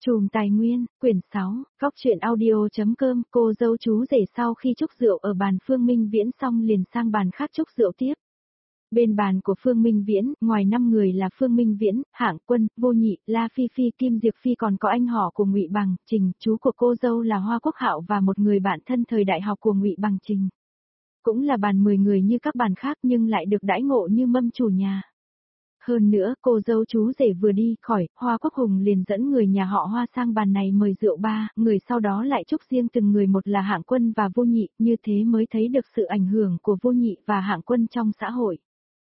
Chùm Tài Nguyên, quyển 6, Góc truyện audio.com. Cô dâu chú rể sau khi chúc rượu ở bàn Phương Minh Viễn xong liền sang bàn khác chúc rượu tiếp. Bên bàn của Phương Minh Viễn, ngoài 5 người là Phương Minh Viễn, Hạng Quân, Vô Nhị, La Phi Phi, Kim Diệp Phi, còn có anh họ của Ngụy Bằng, Trình, chú của cô dâu là Hoa Quốc Hạo và một người bạn thân thời đại học của Ngụy Bằng, Trình. Cũng là bàn 10 người như các bàn khác nhưng lại được đãi ngộ như mâm chủ nhà. Hơn nữa, cô dâu chú rể vừa đi khỏi, Hoa Quốc Hùng liền dẫn người nhà họ Hoa sang bàn này mời rượu ba, người sau đó lại chúc riêng từng người, một là Hạng Quân và Vô Nhị, như thế mới thấy được sự ảnh hưởng của Vô Nhị và Hạng Quân trong xã hội.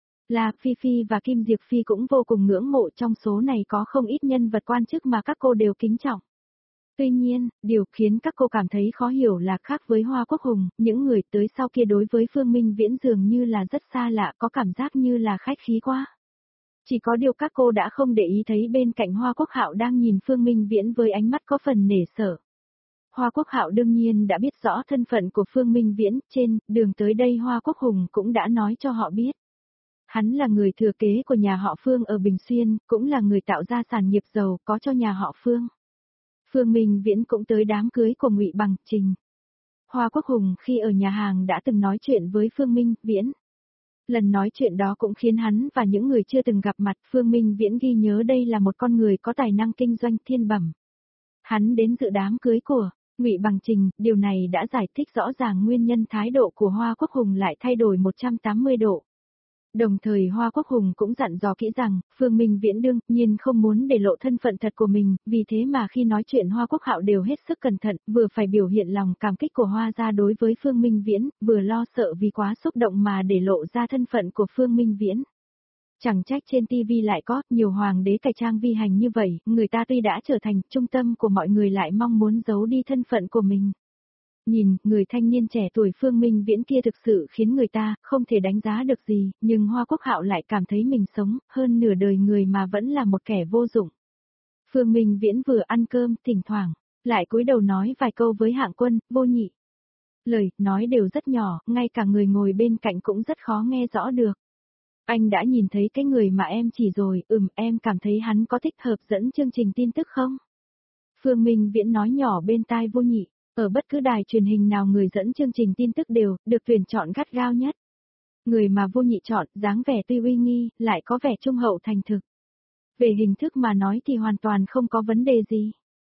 La Phi Phi và Kim Diệp Phi cũng vô cùng ngưỡng mộ, trong số này có không ít nhân vật quan chức mà các cô đều kính trọng. Tuy nhiên, điều khiến các cô cảm thấy khó hiểu là khác với Hoa Quốc Hùng, những người tới sau kia đối với Phương Minh Viễn dường như là rất xa lạ, có cảm giác như là khách khí quá. Chỉ có điều các cô đã không để ý thấy bên cạnh Hoa Quốc Hạo đang nhìn Phương Minh Viễn với ánh mắt có phần nể sợ. Hoa Quốc Hạo đương nhiên đã biết rõ thân phận của Phương Minh Viễn, trên đường tới đây Hoa Quốc Hùng cũng đã nói cho họ biết. Hắn là người thừa kế của nhà họ Phương ở Bình Xuyên, cũng là người tạo ra sản nghiệp giàu có cho nhà họ Phương. Phương Minh Viễn cũng tới đám cưới của Ngụy Bằng, Trình. Hoa Quốc Hùng khi ở nhà hàng đã từng nói chuyện với Phương Minh Viễn. Lần nói chuyện đó cũng khiến hắn và những người chưa từng gặp mặt Phương Minh Viễn ghi nhớ đây là một con người có tài năng kinh doanh thiên bẩm. Hắn đến dự đám cưới của Ngụy Bằng, Trình, điều này đã giải thích rõ ràng nguyên nhân thái độ của Hoa Quốc Hùng lại thay đổi 180 độ. Đồng thời Hoa Quốc Hùng cũng dặn dò kỹ rằng, Phương Minh Viễn đương nhiên không muốn để lộ thân phận thật của mình, vì thế mà khi nói chuyện Hoa Quốc Hạo đều hết sức cẩn thận, vừa phải biểu hiện lòng cảm kích của Hoa gia đối với Phương Minh Viễn, vừa lo sợ vì quá xúc động mà để lộ ra thân phận của Phương Minh Viễn. Chẳng trách trên TV lại có nhiều hoàng đế cải trang vi hành như vậy, người ta tuy đã trở thành trung tâm của mọi người lại mong muốn giấu đi thân phận của mình. Nhìn, người thanh niên trẻ tuổi Phương Minh Viễn kia thực sự khiến người ta không thể đánh giá được gì, nhưng Hoa Quốc Hạo lại cảm thấy mình sống hơn nửa đời người mà vẫn là một kẻ vô dụng. Phương Minh Viễn vừa ăn cơm, thỉnh thoảng lại cúi đầu nói vài câu với Hạng Quân, Vô Nhị. Lời nói đều rất nhỏ, ngay cả người ngồi bên cạnh cũng rất khó nghe rõ được. Anh đã nhìn thấy cái người mà em chỉ rồi, em cảm thấy hắn có thích hợp dẫn chương trình tin tức không? Phương Minh Viễn nói nhỏ bên tai Vô Nhị. Ở bất cứ đài truyền hình nào người dẫn chương trình tin tức đều được tuyển chọn gắt gao nhất. Người mà Vô Nhị chọn, dáng vẻ tuy uy nghi, lại có vẻ trung hậu thành thực. Về hình thức mà nói thì hoàn toàn không có vấn đề gì.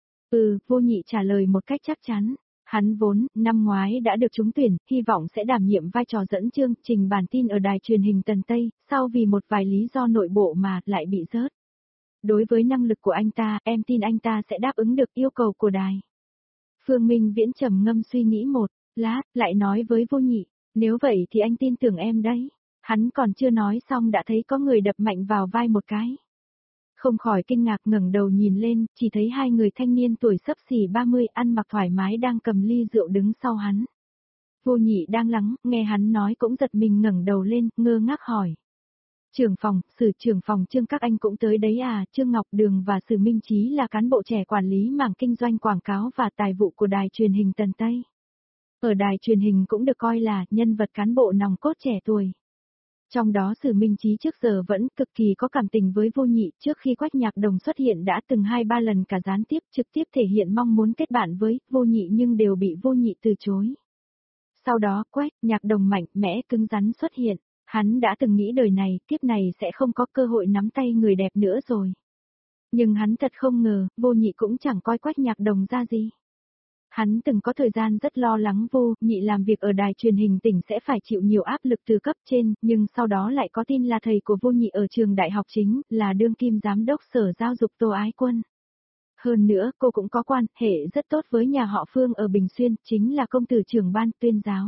Vô Nhị trả lời một cách chắc chắn. Hắn vốn, năm ngoái đã được trúng tuyển, hy vọng sẽ đảm nhiệm vai trò dẫn chương trình bản tin ở đài truyền hình Tần Tây, sau vì một vài lý do nội bộ mà lại bị rớt. Đối với năng lực của anh ta, em tin anh ta sẽ đáp ứng được yêu cầu của đài. Phương Minh Viễn trầm ngâm suy nghĩ một lát, lại nói với Vô Nhị, nếu vậy thì anh tin tưởng em đấy. Hắn còn chưa nói xong đã thấy có người đập mạnh vào vai một cái. Không khỏi kinh ngạc ngẩng đầu nhìn lên, chỉ thấy hai người thanh niên tuổi xấp xỉ 30 ăn mặc thoải mái đang cầm ly rượu đứng sau hắn. Vô Nhị đang lắng, nghe hắn nói cũng giật mình ngẩng đầu lên, ngơ ngác hỏi. Trưởng phòng, Sử trưởng phòng Trương các anh cũng tới đấy à? Trương Ngọc Đường và Sử Minh Chí là cán bộ trẻ quản lý mảng kinh doanh quảng cáo và tài vụ của đài truyền hình Tần Tây. Ở đài truyền hình cũng được coi là nhân vật cán bộ nòng cốt trẻ tuổi. Trong đó Sử Minh Chí trước giờ vẫn cực kỳ có cảm tình với Vô Nhị, trước khi Quách Nhạc Đồng xuất hiện đã từng 2-3 lần cả gián tiếp trực tiếp thể hiện mong muốn kết bạn với Vô Nhị nhưng đều bị Vô Nhị từ chối. Sau đó Quách Nhạc Đồng mạnh mẽ cứng rắn xuất hiện. Hắn đã từng nghĩ đời này, kiếp này sẽ không có cơ hội nắm tay người đẹp nữa rồi. Nhưng hắn thật không ngờ, Vô Nhị cũng chẳng coi Quách Nhạc Đồng ra gì. Hắn từng có thời gian rất lo lắng Vô Nhị làm việc ở đài truyền hình tỉnh sẽ phải chịu nhiều áp lực từ cấp trên, nhưng sau đó lại có tin là thầy của Vô Nhị ở trường đại học chính, là đương kim giám đốc sở giáo dục Tô Ái Quân. Hơn nữa, cô cũng có quan hệ rất tốt với nhà họ Phương ở Bình Xuyên, chính là công tử trưởng ban tuyên giáo.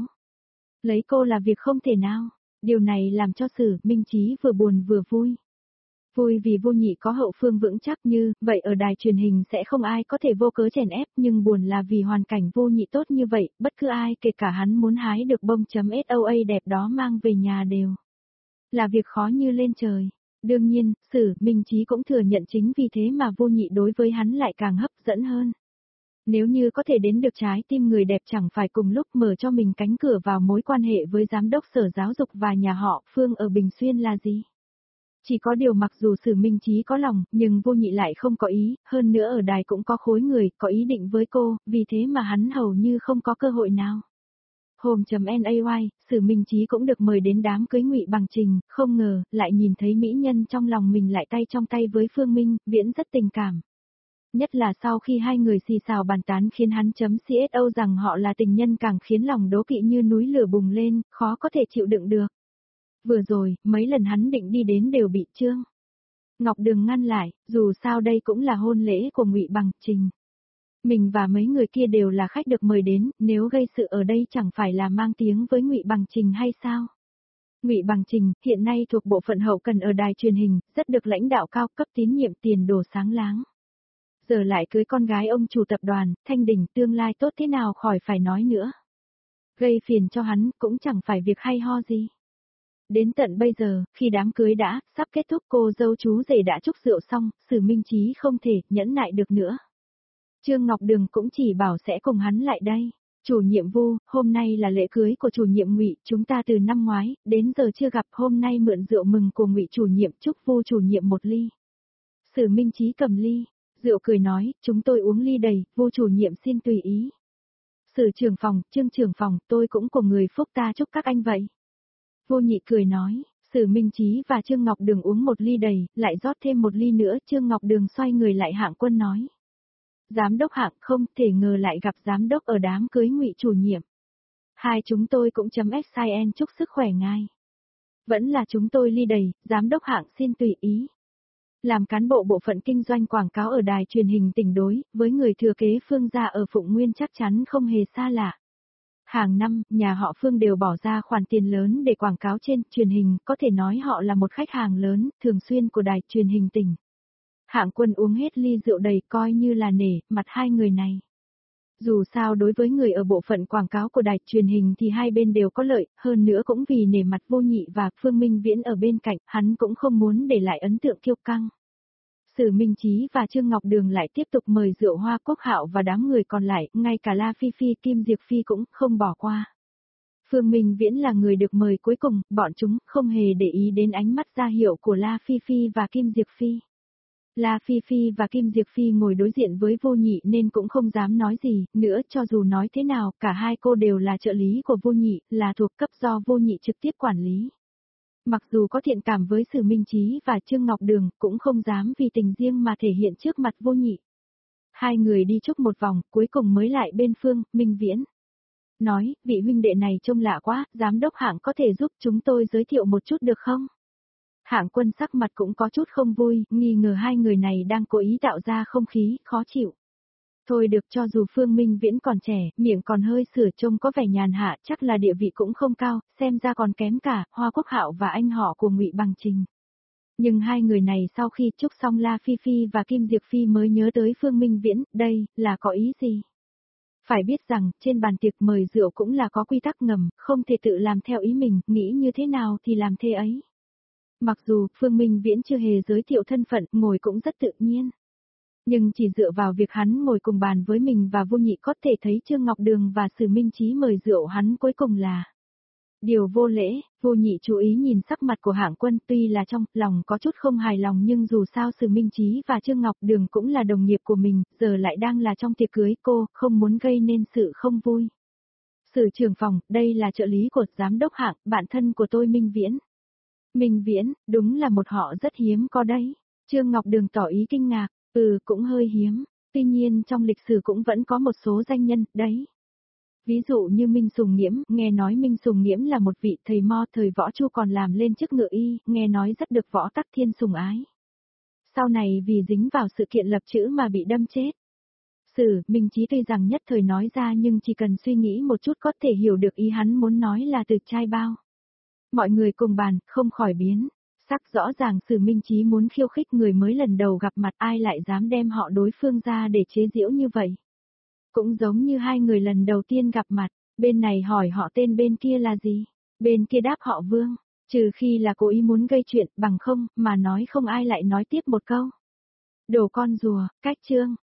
Lấy cô là việc không thể nào. Điều này làm cho Sử Minh Chí vừa buồn vừa vui. Vui vì Vô Nhị có hậu phương vững chắc như, vậy ở đài truyền hình sẽ không ai có thể vô cớ chèn ép, nhưng buồn là vì hoàn cảnh Vô Nhị tốt như vậy, bất cứ ai kể cả hắn muốn hái được bông.SOA đẹp đó mang về nhà đều là việc khó như lên trời. Đương nhiên, Sử Minh Chí cũng thừa nhận chính vì thế mà Vô Nhị đối với hắn lại càng hấp dẫn hơn. Nếu như có thể đến được trái tim người đẹp chẳng phải cùng lúc mở cho mình cánh cửa vào mối quan hệ với giám đốc sở giáo dục và nhà họ Phương ở Bình Xuyên là gì? Chỉ có điều mặc dù Sử Minh Chí có lòng, nhưng Vô Nhị lại không có ý, hơn nữa ở đài cũng có khối người, có ý định với cô, vì thế mà hắn hầu như không có cơ hội nào. Hôm.nay, Sử Minh Chí cũng được mời đến đám cưới Ngụy Bằng Trình, không ngờ, lại nhìn thấy mỹ nhân trong lòng mình lại tay trong tay với Phương Minh, Viễn rất tình cảm. Nhất là sau khi hai người xì xào bàn tán khiến hắn CSO rằng họ là tình nhân càng khiến lòng đố kỵ như núi lửa bùng lên, khó có thể chịu đựng được. Vừa rồi, mấy lần hắn định đi đến đều bị Trương Ngọc Đường ngăn lại, dù sao đây cũng là hôn lễ của Ngụy Bằng Trình. Mình và mấy người kia đều là khách được mời đến, nếu gây sự ở đây chẳng phải là mang tiếng với Ngụy Bằng Trình hay sao? Ngụy Bằng Trình, hiện nay thuộc bộ phận hậu cần ở đài truyền hình, rất được lãnh đạo cao cấp tín nhiệm tiền đồ sáng láng. Giờ lại cưới con gái ông chủ tập đoàn, Thanh Đình tương lai tốt thế nào khỏi phải nói nữa. Gây phiền cho hắn cũng chẳng phải việc hay ho gì. Đến tận bây giờ, khi đám cưới đã sắp kết thúc cô dâu chú rể đã chúc rượu xong, Sử Minh Chí không thể nhẫn nại được nữa. Trương Ngọc Đường cũng chỉ bảo sẽ cùng hắn lại đây. Chủ nhiệm Vu, hôm nay là lễ cưới của chủ nhiệm Ngụy, chúng ta từ năm ngoái đến giờ chưa gặp, hôm nay mượn rượu mừng của Ngụy chủ nhiệm, chúc Vu chủ nhiệm một ly. Sử Minh Chí cầm ly, rượu cười nói, chúng tôi uống ly đầy, Vu chủ nhiệm xin tùy ý. Sử trưởng phòng, Trương trưởng phòng, tôi cũng cùng người phúc ta chúc các anh vậy. Vô Nhị cười nói, Sử Minh Chí và Trương Ngọc Đường uống một ly đầy, lại rót thêm một ly nữa, Trương Ngọc Đường xoay người lại Hạng Quân nói. Giám đốc Hạng, không thể ngờ lại gặp giám đốc ở đám cưới Ngụy chủ nhiệm. Hai chúng tôi cũng .sin chúc sức khỏe ngài. Vẫn là chúng tôi ly đầy, giám đốc Hạng xin tùy ý. Làm cán bộ bộ phận kinh doanh quảng cáo ở đài truyền hình tỉnh đối, với người thừa kế Phương gia ở Phụng Nguyên chắc chắn không hề xa lạ. Hàng năm, nhà họ Phương đều bỏ ra khoản tiền lớn để quảng cáo trên truyền hình, có thể nói họ là một khách hàng lớn, thường xuyên của đài truyền hình tỉnh. Hạng Quân uống hết ly rượu đầy coi như là nể mặt hai người này. Dù sao đối với người ở bộ phận quảng cáo của đài truyền hình thì hai bên đều có lợi, hơn nữa cũng vì nể mặt Vô Nhị và Phương Minh Viễn ở bên cạnh, hắn cũng không muốn để lại ấn tượng kiêu căng. Sử Minh Chí và Trương Ngọc Đường lại tiếp tục mời rượu Hoa Quốc Hạo và đám người còn lại, ngay cả La Phi Phi, Kim Diệp Phi cũng không bỏ qua. Phương Minh Viễn là người được mời cuối cùng, bọn chúng không hề để ý đến ánh mắt ra hiệu của La Phi Phi và Kim Diệp Phi. La Phi Phi và Kim Diệp Phi ngồi đối diện với Vô Nhị nên cũng không dám nói gì, nữa cho dù nói thế nào, cả hai cô đều là trợ lý của Vô Nhị, là thuộc cấp do Vô Nhị trực tiếp quản lý. Mặc dù có thiện cảm với Sử Minh Chí và Trương Ngọc Đường, cũng không dám vì tình riêng mà thể hiện trước mặt Vô Nhị. Hai người đi chúc một vòng, cuối cùng mới lại bên Phương Minh Viễn. Nói, vị huynh đệ này trông lạ quá, giám đốc Hạng có thể giúp chúng tôi giới thiệu một chút được không? Hạng Quân sắc mặt cũng có chút không vui, nghi ngờ hai người này đang cố ý tạo ra không khí khó chịu. Thôi được, cho dù Phương Minh Viễn còn trẻ, miệng còn hơi sửa trông có vẻ nhàn hạ, chắc là địa vị cũng không cao, xem ra còn kém cả Hoa Quốc Hạo và anh họ của Ngụy Bằng Trình. Nhưng hai người này sau khi chúc xong La Phi Phi và Kim Diệp Phi mới nhớ tới Phương Minh Viễn, đây là có ý gì? Phải biết rằng, trên bàn tiệc mời rượu cũng là có quy tắc ngầm, không thể tự làm theo ý mình, nghĩ như thế nào thì làm thế ấy. Mặc dù Phương Minh Viễn chưa hề giới thiệu thân phận, ngồi cũng rất tự nhiên. Nhưng chỉ dựa vào việc hắn ngồi cùng bàn với mình và Vô Nhị có thể thấy Trương Ngọc Đường và Sử Minh Chí mời rượu hắn cuối cùng là điều vô lễ. Vô Nhị chú ý nhìn sắc mặt của Hạng Quân, tuy là trong lòng có chút không hài lòng nhưng dù sao Sử Minh Chí và Trương Ngọc Đường cũng là đồng nghiệp của mình, giờ lại đang là trong tiệc cưới, cô không muốn gây nên sự không vui. Sử trưởng phòng, đây là trợ lý của giám đốc Hạng, bạn thân của tôi Minh Viễn. Minh Viễn, đúng là một họ rất hiếm có đấy. Trương Ngọc Đường tỏ ý kinh ngạc, cũng hơi hiếm, tuy nhiên trong lịch sử cũng vẫn có một số danh nhân, đấy. Ví dụ như Minh Sùng Nghiễm, nghe nói Minh Sùng Nghiễm là một vị thầy mo thời Võ Chu còn làm lên chức ngự y, nghe nói rất được Võ Tắc Thiên sùng ái. Sau này vì dính vào sự kiện lập chữ mà bị đâm chết. Sử Minh Chí tuy rằng nhất thời nói ra nhưng chỉ cần suy nghĩ một chút có thể hiểu được ý hắn muốn nói là từ trai bao. Mọi người cùng bàn, không khỏi biến. Sắc rõ ràng Sử Minh Chí muốn khiêu khích người mới lần đầu gặp mặt, ai lại dám đem họ đối phương ra để chế giễu như vậy. Cũng giống như hai người lần đầu tiên gặp mặt, bên này hỏi họ tên bên kia là gì, bên kia đáp họ Vương, trừ khi là cố ý muốn gây chuyện, bằng không, mà nói không ai lại nói tiếp một câu. Đồ con rùa, cách Trương